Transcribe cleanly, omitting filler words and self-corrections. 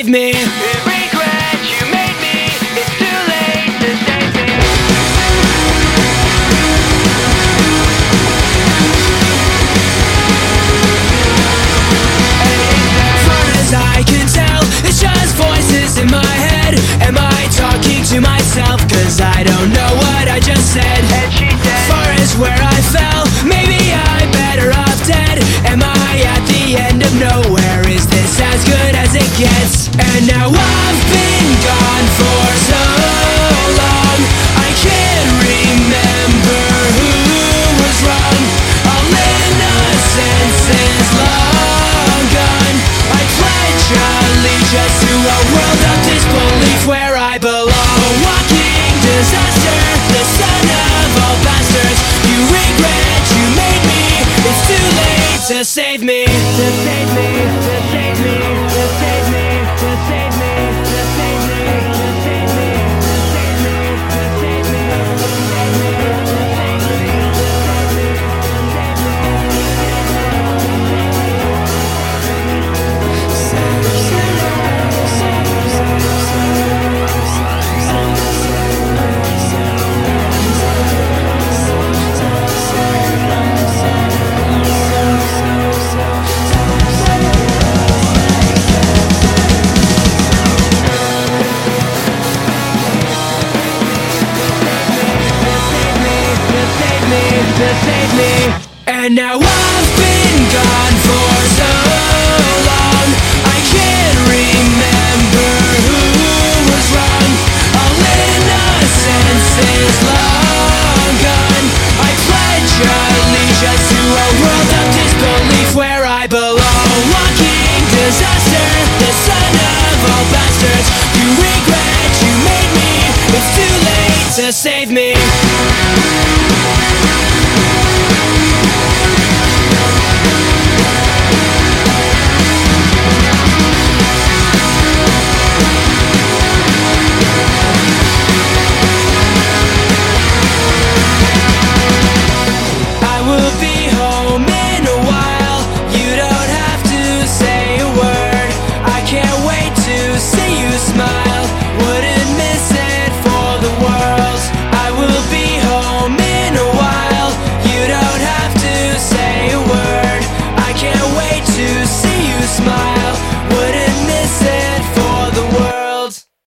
save me. Regret you made me, it's too late to save me. As far as I can tell, it's just voices in my head. Am I talking to myself? Cause I don't know what I just said. And she said, far as where I fell, maybe I'm better off dead. Am I at the end of nowhere? Is this as good as it gets? And now I've been gone for so long, I can't remember who was wrong. All innocence is long gone. I pledge allegiance to a world of disbelief where I belong. A walking disaster, the son of all bastards. You regret you made me, it's too late to save me. To save me, to save me, to save me, to save me, to save me, to save me, to save me, to save me, to save me, to save me, to save me. And now I've been gone for so long, I can't remember who was wrong. All innocence is long gone. I pledge allegiance to a world of disbelief where I belong. A walking disaster, the son of all bastards. You regret you made me, it's too late to save me.